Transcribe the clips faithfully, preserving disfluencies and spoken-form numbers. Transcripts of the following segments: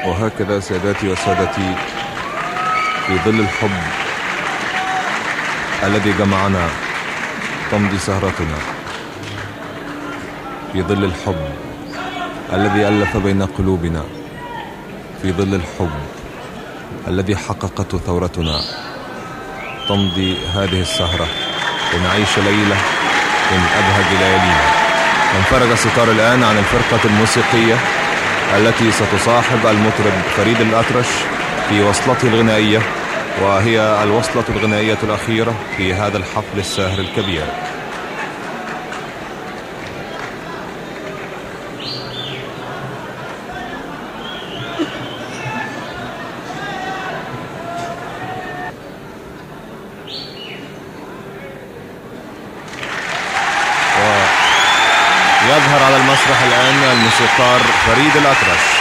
وهكذا سادتي وسادتي في ظل الحب الذي جمعنا تمضي سهرتنا، في ظل الحب الذي ألف بين قلوبنا، في ظل الحب الذي حققته ثورتنا تمضي هذه السهرة ونعيش ليلة من أبهج ليالينا. انفرج الستار الآن عن الفرقة الموسيقية التي ستصاحب المطرب فريد الأطرش في وصلته الغنائية، وهي الوصلة الغنائية الأخيرة في هذا الحفل الساهر الكبير. يظهر على المسرح الآن الموسيقار فريد الأطرش.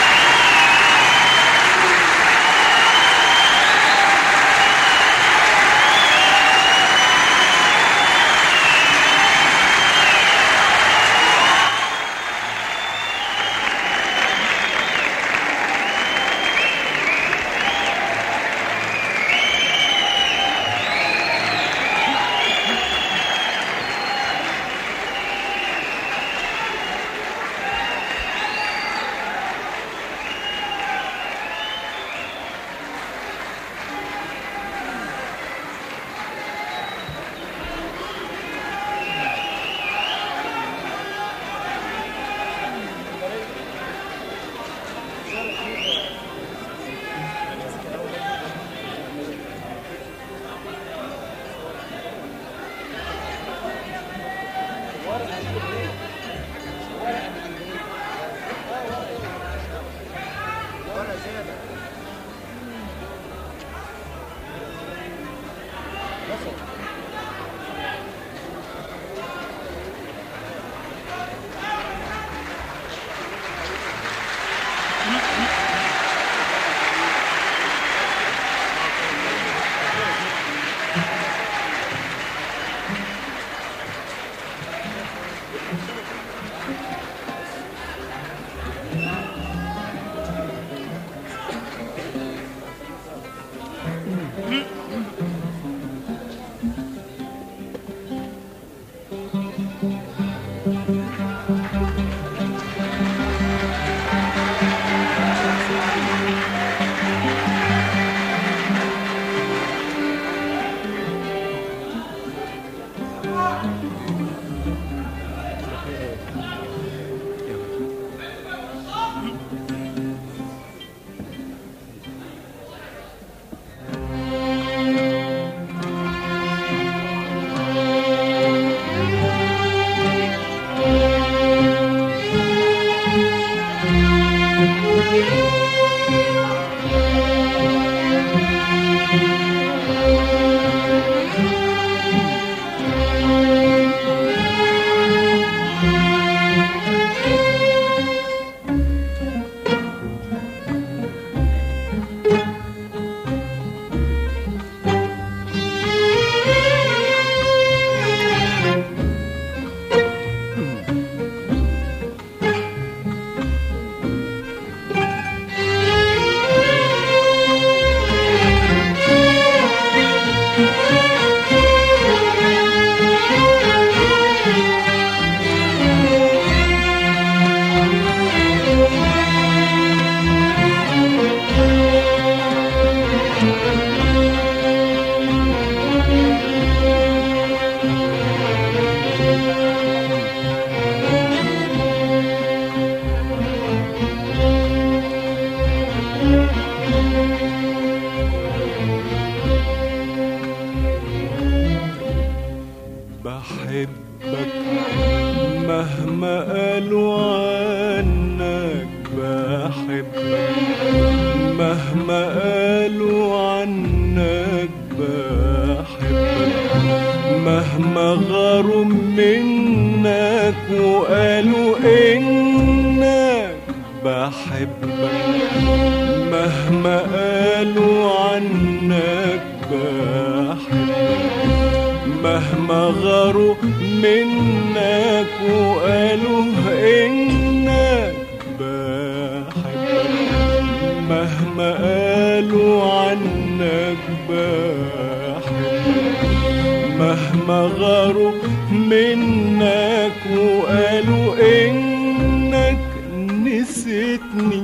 مهما قالوا عنك بحبك، مهما غاروا منك وقالوا انك نسيتني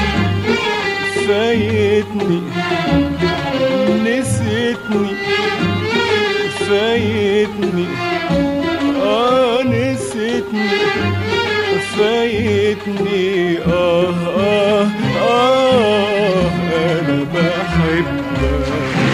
فايتني، نسيتني فايتني، اه نسيتني فايتني، اه اه اه انا بحبك.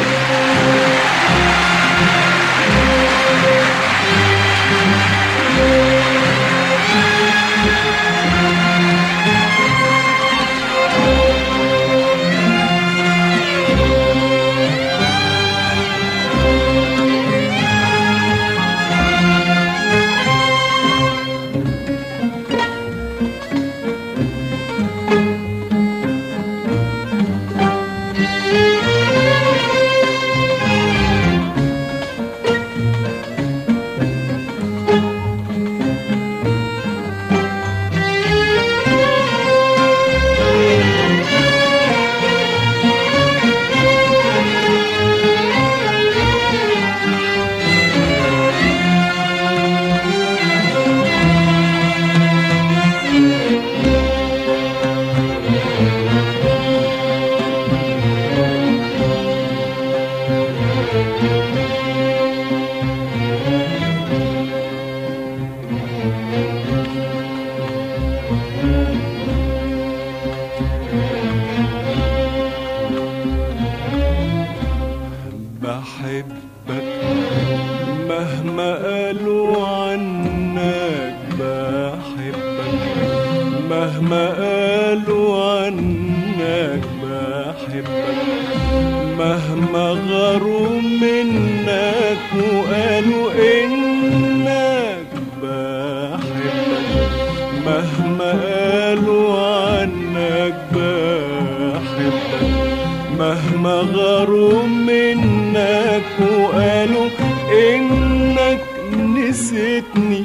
بحبك مهما قالوا عنك بحبك، مهما قالوا عنك بحبك، مهما غاروا منك وقالوا انك بحبك، مهما قالوا عنك بحبك، مهما غاروا منك وقالوا انك نسيتني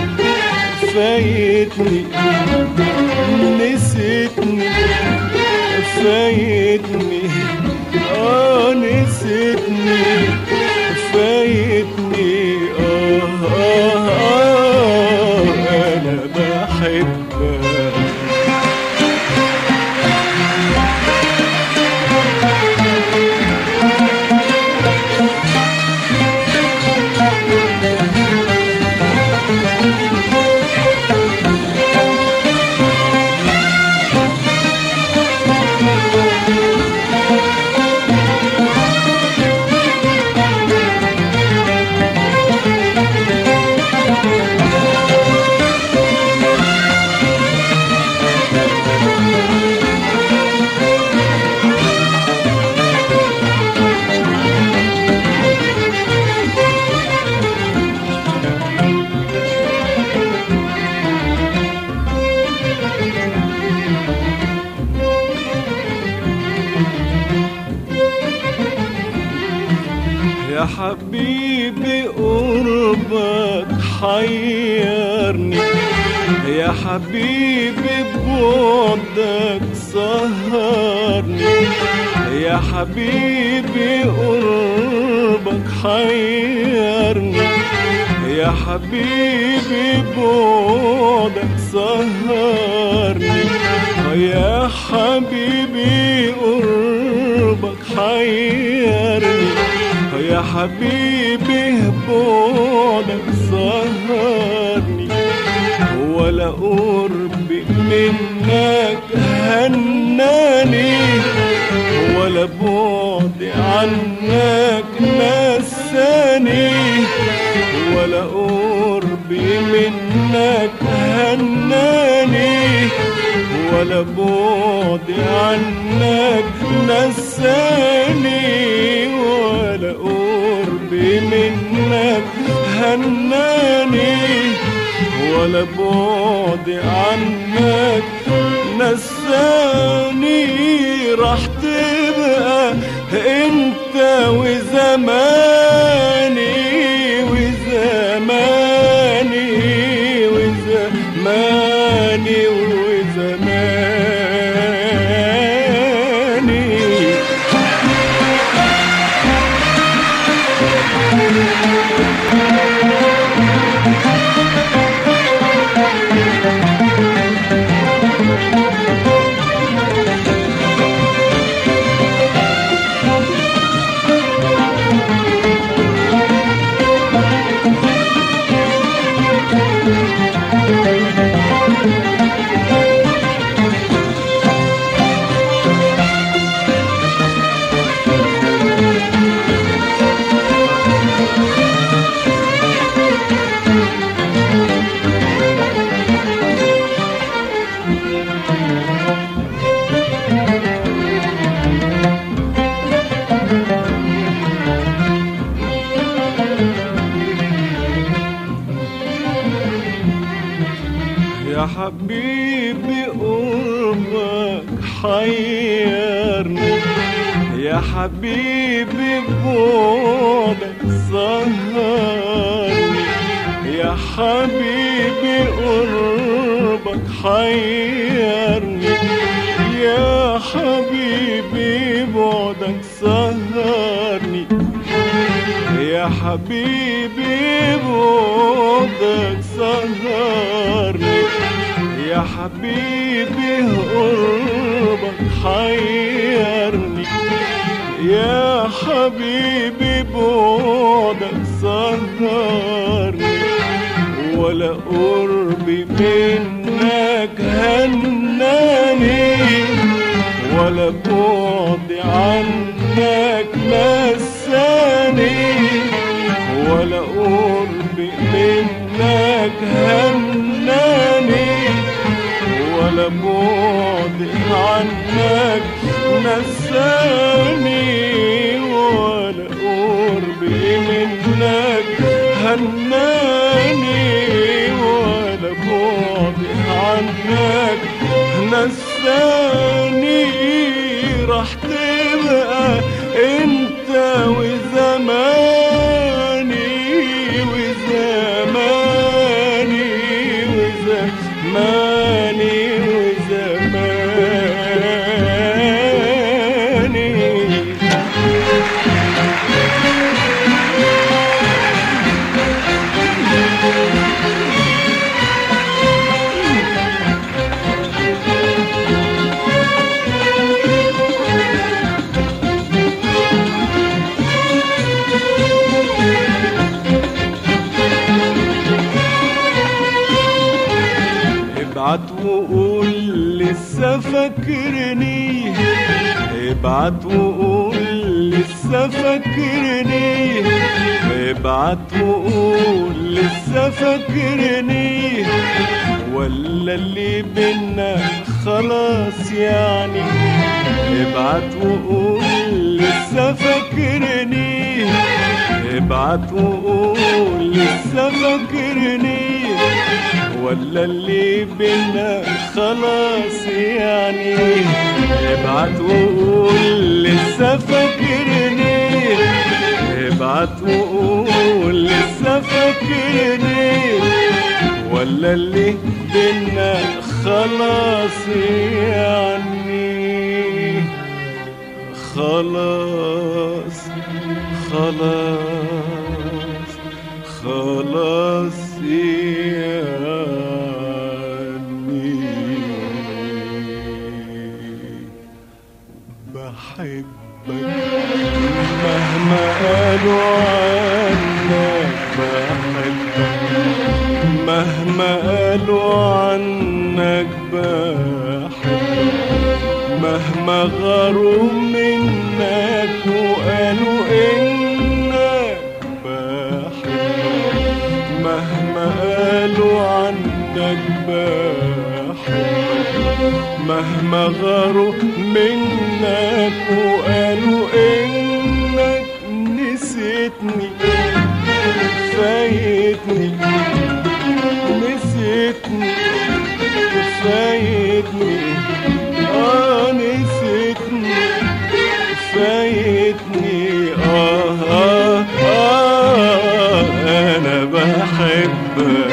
فايتني، نسيتني فايتني، اه نسيتني فايتني، اه اه اه انا بحبك. يا حبيبي قربك حيرني، يا حبيبي ببعدك سهرني، يا حبيبي قربك حيرني، يا حبيبي ببعدك سهرني، يا حبيبي قربك حيرني، يا حبيبي بعدك سهرني، ولا قرب منك هناني، ولا بعد عنك نساني، ولا قرب منك هناني، ولا بعد عنك نساني، ولا قرب منك هناني، ولا بعد عنك نساني. راح تبقى انت وزماني وزماني وزماني وزماني حيرني يا حبيبي بعدك سهرني يا حبيبي قربك حيرني يا حبيبي بعدك سهرني يا حبيبي بعدك سهرني يا حبيبي قربك حيرني يا حبيبي بعدك سهرني ولا قربي منك هناني ولا بعدي عنك نساني ولا قربي منك هناني ولا بعدي عنك نساني ولا قربي منك هناني ولا بعدي عنك نساني راح تبقى انت وزماني وزماني وزماني ابعت وقول لسه فاكرني ابعت وقول لسه فاكرني ابعت وقول لسه فاكرني ولا اللي بينا خلاص يعني ابعت وقول لسه فاكرني ابعت وقول لسه فاكرني ولا اللي بينا خلاص يعني ابعت وقول لسه فاكرني ابعت وقول لسه فاكرني ولا اللي بينا خلاص يعني خلاص خلاص خلاص يعني بحبك مهما قالوا عنك بحبك مهما قالوا عنك بحبك مهما غاروا منك وقالوا انك بحبك مهما قالوا عنك بحبك مهما غاروا منك وقالوا انك نسيتني فايتني نسيتني فايتني اه نسيتني فايتني اه اه اه انا بحبك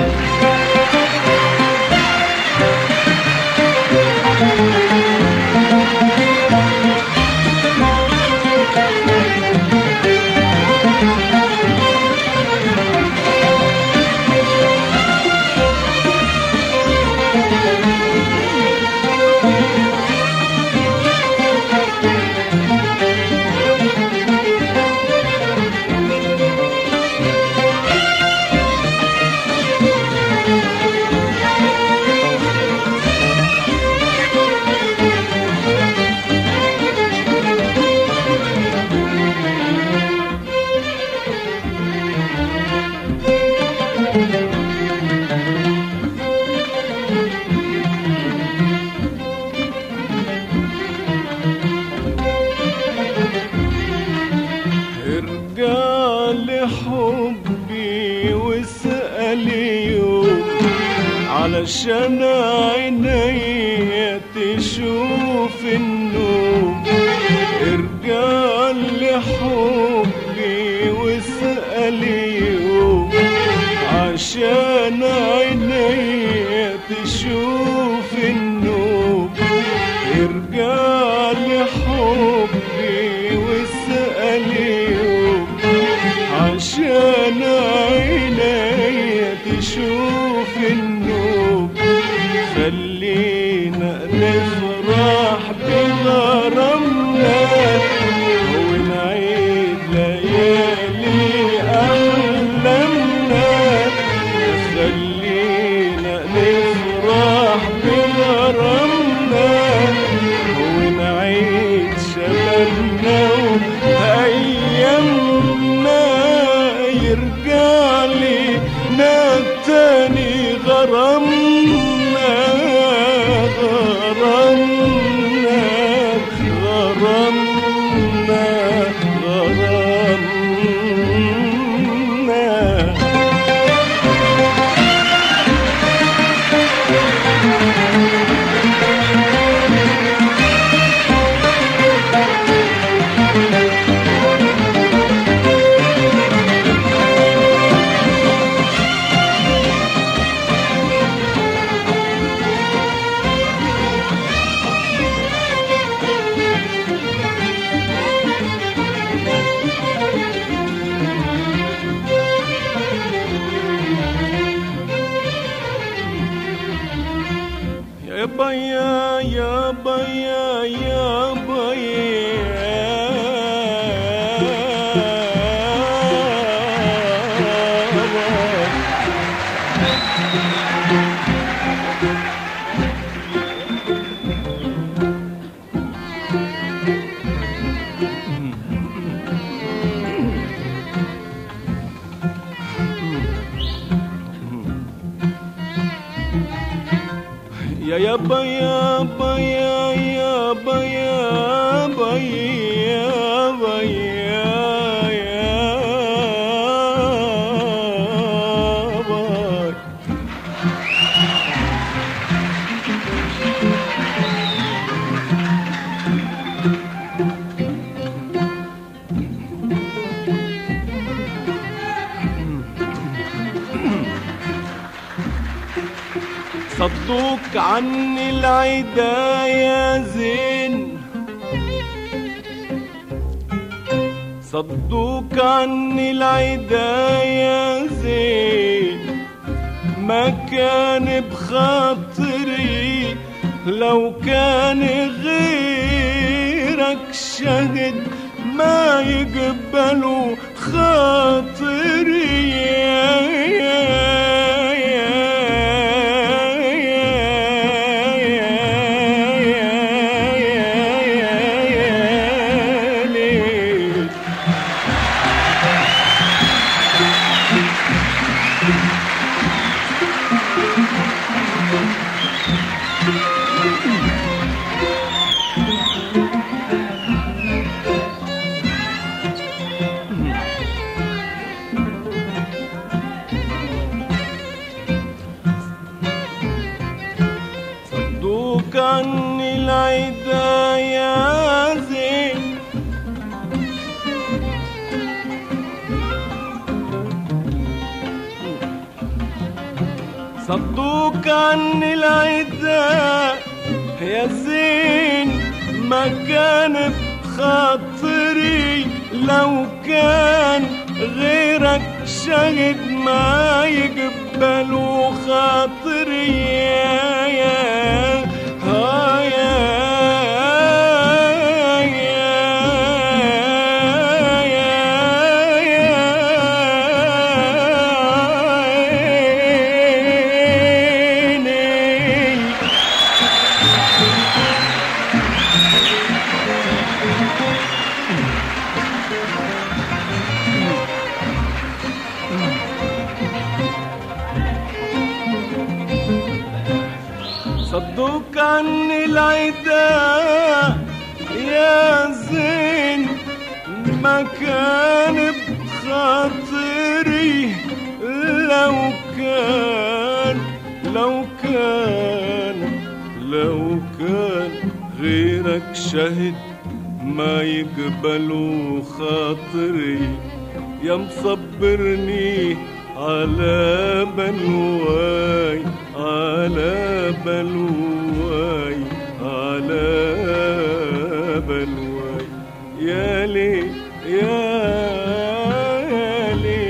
ارجع لحبي واسأل يوم علشان عيني تشوف النوم. ارجع لحبي واسألي يوم عشان عينيا تشوف النوم. ارجع لحبي واسألي يوم عشان عينيا تشوف النوم. خلينا نفرح بغرامنا ونعيد ليالي أحلامنا. خلينا نفرح بغرامنا ونعيد شبابنا وأيامنا. يرجع لنا تاني غرامنا غرامنا غرامنا غرامنا. يا بيا يا بيا يا يا يا بيا بيا يا بيا بيا بيا يا باي. صدوك عني العدا يا زين. صدوك عني العدا يا زين. ما كان بخاطري لو كان غيرك شهد ما يقبلوا خاطري. يا يا صدوك عني العدا يا زين. صدوك عني العدا يا زين. ما كان بخاطري لو كان غيرك شهد ما يقبلوا خاطري. يا يا ها يا صدوك عني العدا يا زين. ما كان بخاطري لو كان لو كان لو كان غيرك شهد ما يقبلوا خاطري يا مصبرني على بلواي على بلواي على بلواي يا ليل يا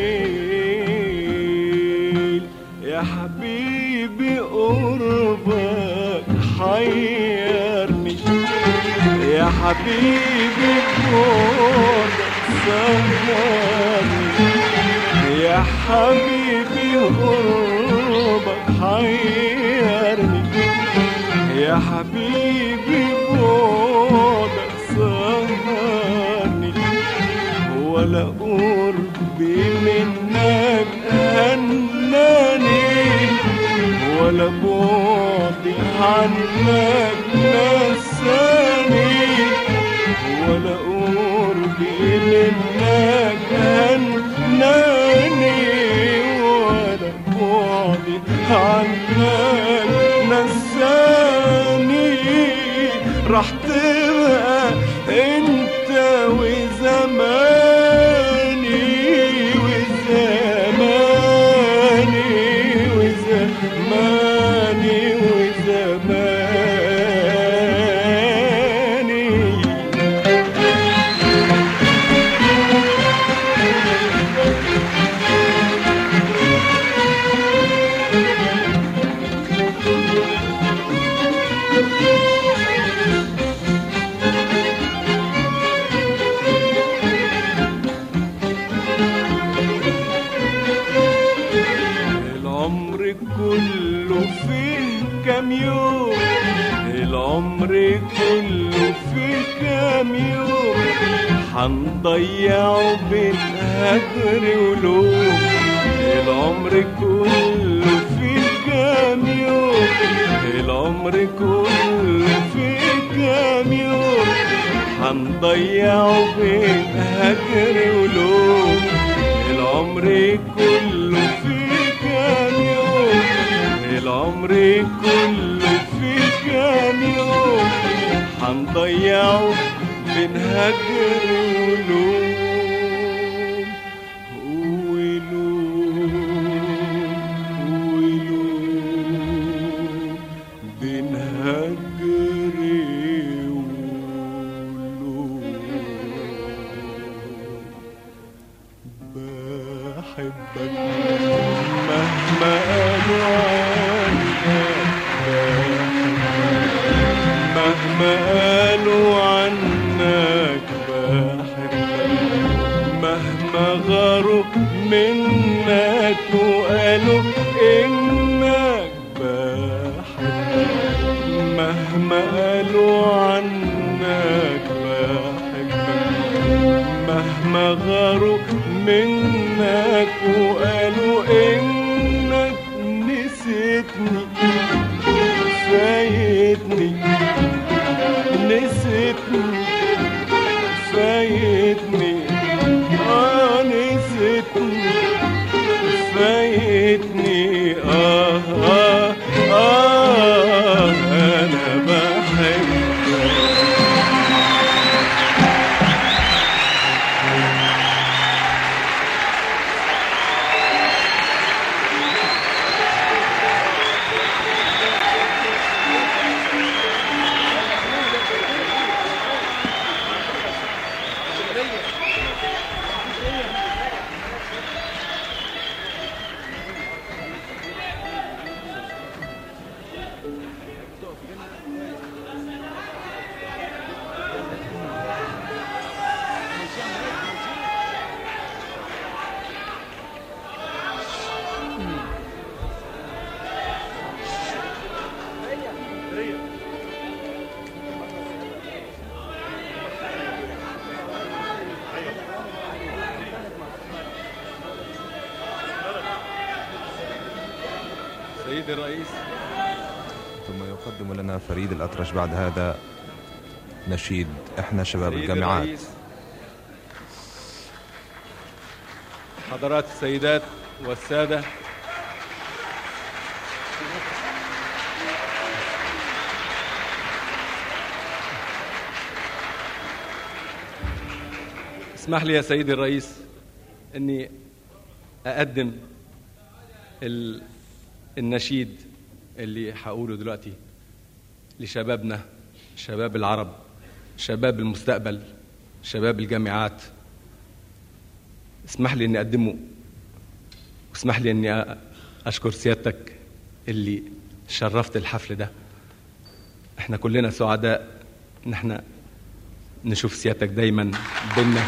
ليل يا حبيبي قربك حيرني يا حبيبي قربك سهرني يا حبيبي قربك حيرني يا حبيبي قربك سهرني ولا قربي منك هناني ولا بعدي عنك نساني ولا قربي منك هناني ولا بعدي عنك نساني راح تبقى انت وزماني وزماني وزماني وزماني كله فيه كام يوم العمر كله فيه كام يوم حنضيعه بين هجر ولوم العمر كله فيه كام يوم العمر كله فيه كام يوم حنضيعه بين هجر ولوم العمر كله فيه كام يوم العمر كله فيه كام يوم حنضيعه بين هجر ولوم ولوم ولوم بين هجر ولوم بحبك مهما قالوا مهما قالوا عنك بحبك مهما غاروا منك وقالوا انك بحبك مهما قالوا عنك بحبك مهما غاروا منك وقالوا انك نسيتني فايتني نسيتني فايتني اه نسيتني فايتني اه اه اه انا بحبك سيدي الرئيس. ثم يقدم لنا فريد الأطرش بعد هذا نشيد إحنا شباب الجامعات. الرئيس. حضرات السيدات والسادة، اسمح لي يا سيدي الرئيس أني أقدم ال... النشيد اللي هقوله دلوقتي لشبابنا، شباب العرب، شباب المستقبل، شباب الجامعات. اسمح لي أني أقدمه، واسمح لي أني أشكر سيادتك اللي شرفت الحفل ده. احنا كلنا سعداء ان احنا نشوف سيادتك دايما بينا.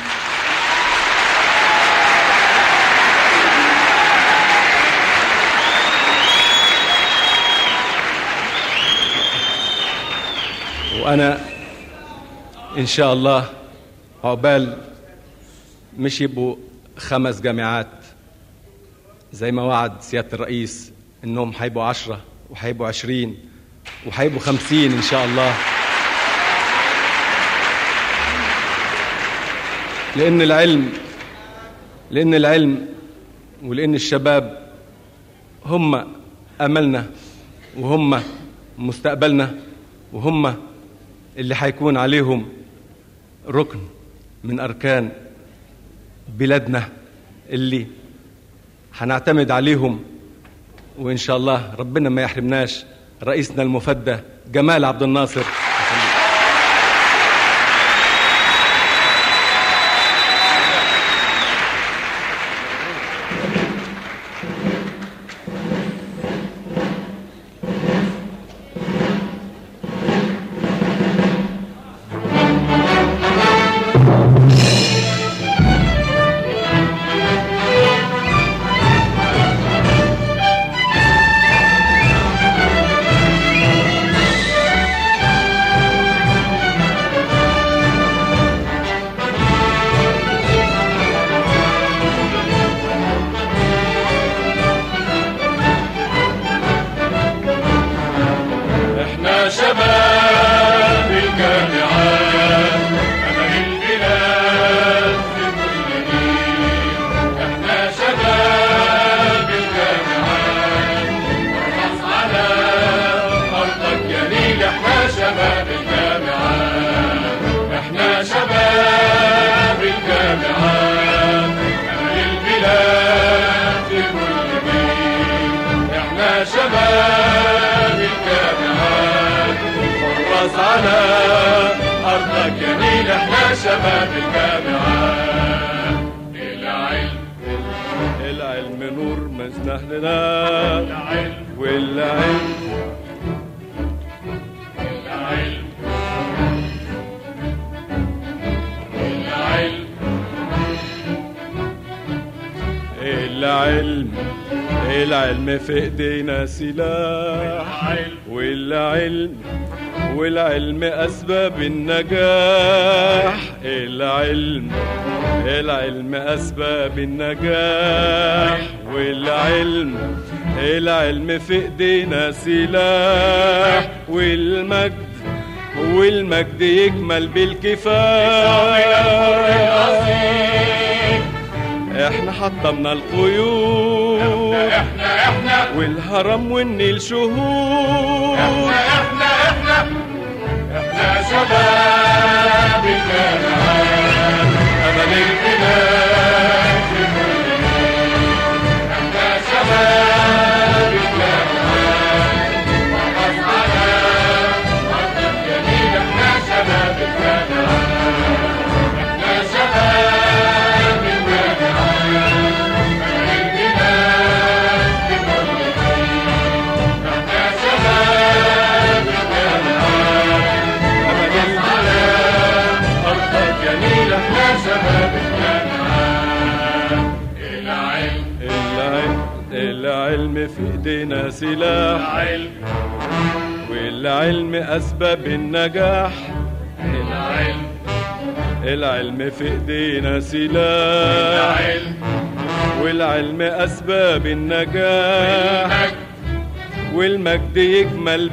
وانا ان شاء الله عقبال مش يبقوا خمس جامعات زي ما وعد سيادة الرئيس انهم هيبقوا عشرة وهيبقوا عشرين وهيبقوا خمسين ان شاء الله، لان العلم لان العلم ولان الشباب هم املنا وهم مستقبلنا وهم اللي هيكون عليهم ركن من اركان بلادنا اللي هنعتمد عليهم. وإن شاء الله ربنا ما يحرمناش رئيسنا المفدى جمال عبد الناصر. العلم في ايدينا سلاح، والعلم والعلم اسباب النجاح. العلم العلم اسباب النجاح، والعلم العلم في ايدينا سلاح، والمجد والمجد يكمل بالكفاح. احنا حطمنا القيود، احنا احنا والهرم والنيل شهود. احنا احنا احنا احنا شباب الجامعات، امل البلاد في كل مكان. احنا شباب الجامعات، وحرص على ارض الجميل. احنا شباب الجامعات، احنا شباب العلم في ايدينا سلاح، والعلم اسباب النجاح. العلم العلم في ايدينا سلاح، والعلم اسباب النجاح، والمجد يكمل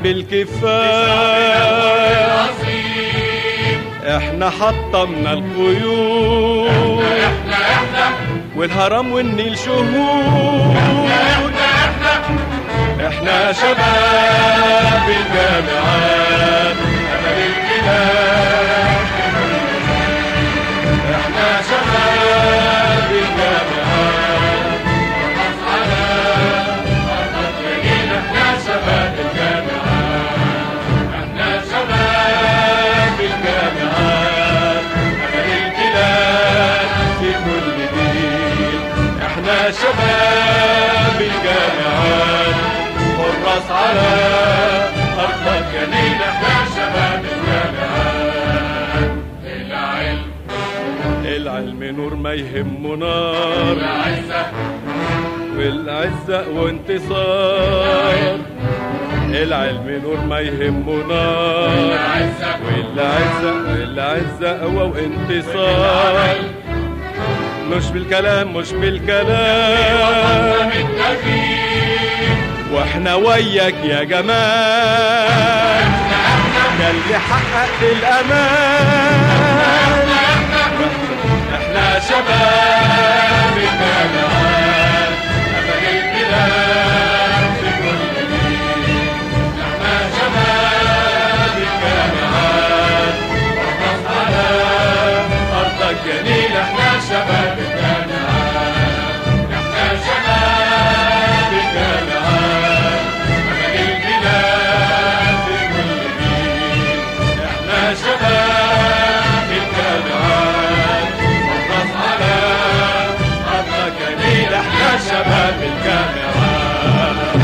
بالكفاح. احنا حطمنا القيود، احنا احنا والهرم والنيل شهود. احنا احنا احنا شباب الجامعات، امل البلاد. احنا شباب على أرضك جنين احنا شباب الجامعات. العلم العلم نور ما يهمه نار، والعزة والعزة وانتصار. العلم نور ما يهمه نار، والعزة والعزة قوة وانتصار. مش بالكلام مش بالكلام واحنا وياك يا جمال، ده اللي حقق الأمان. احنا شباب الجامعات، أمل البلاد في كل جيل. احنا شباب الجامعات، وقف على أرضك جميل. احنا شباب الجامعات، احنا شباب الجامعات، أمل البلاد في كل جيل. احنا شباب الجامعات، وقف على أرضك جميل. احنا شباب الجامعات.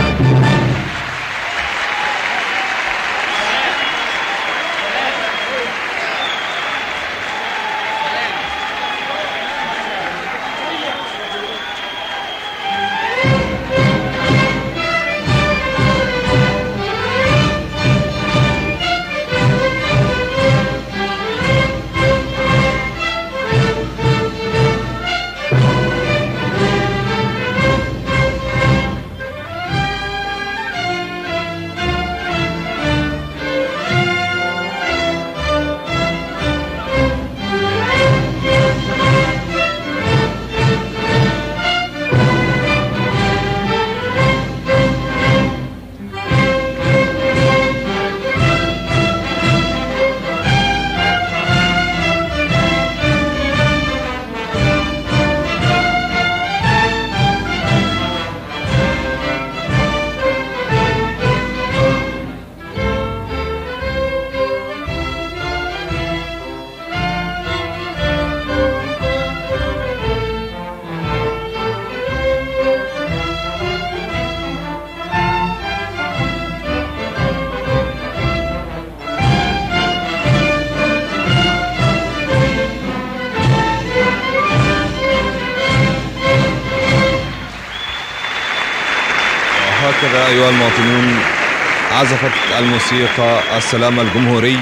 هكذا أيها المواطنون عزفت الموسيقى السلام الجمهوري،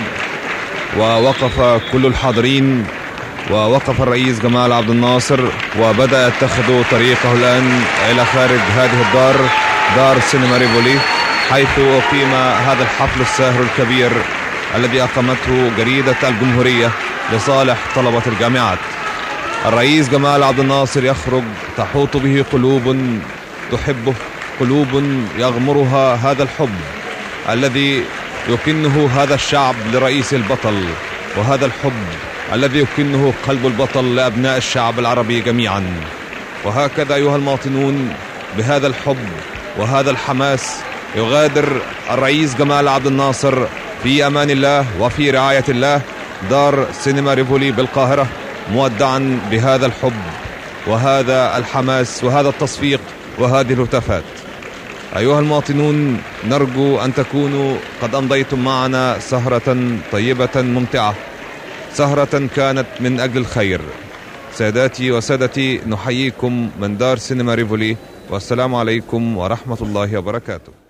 ووقف كل الحاضرين، ووقف الرئيس جمال عبد الناصر وبدأ يتخذ طريقه الآن إلى خارج هذه الدار، دار سينما ريفولي، حيث أقيم هذا الحفل الساهر الكبير الذي أقامته جريدة الجمهورية لصالح طلبة الجامعات. الرئيس جمال عبد الناصر يخرج تحوط به قلوب تحبه، قلوب يغمرها هذا الحب الذي يكنه هذا الشعب لرئيس البطل، وهذا الحب الذي يكنه قلب البطل لأبناء الشعب العربي جميعا. وهكذا أيها المواطنون بهذا الحب وهذا الحماس يغادر الرئيس جمال عبد الناصر في أمان الله وفي رعاية الله دار سينما ريفولي بالقاهرة، مودعا بهذا الحب وهذا الحماس وهذا التصفيق وهذه الهتافات. أيها المواطنون، نرجو أن تكونوا قد أمضيتم معنا سهرة طيبة ممتعة، سهرة كانت من أجل الخير. ساداتي وسادتي، نحييكم من دار سينما ريفولي، والسلام عليكم ورحمة الله وبركاته.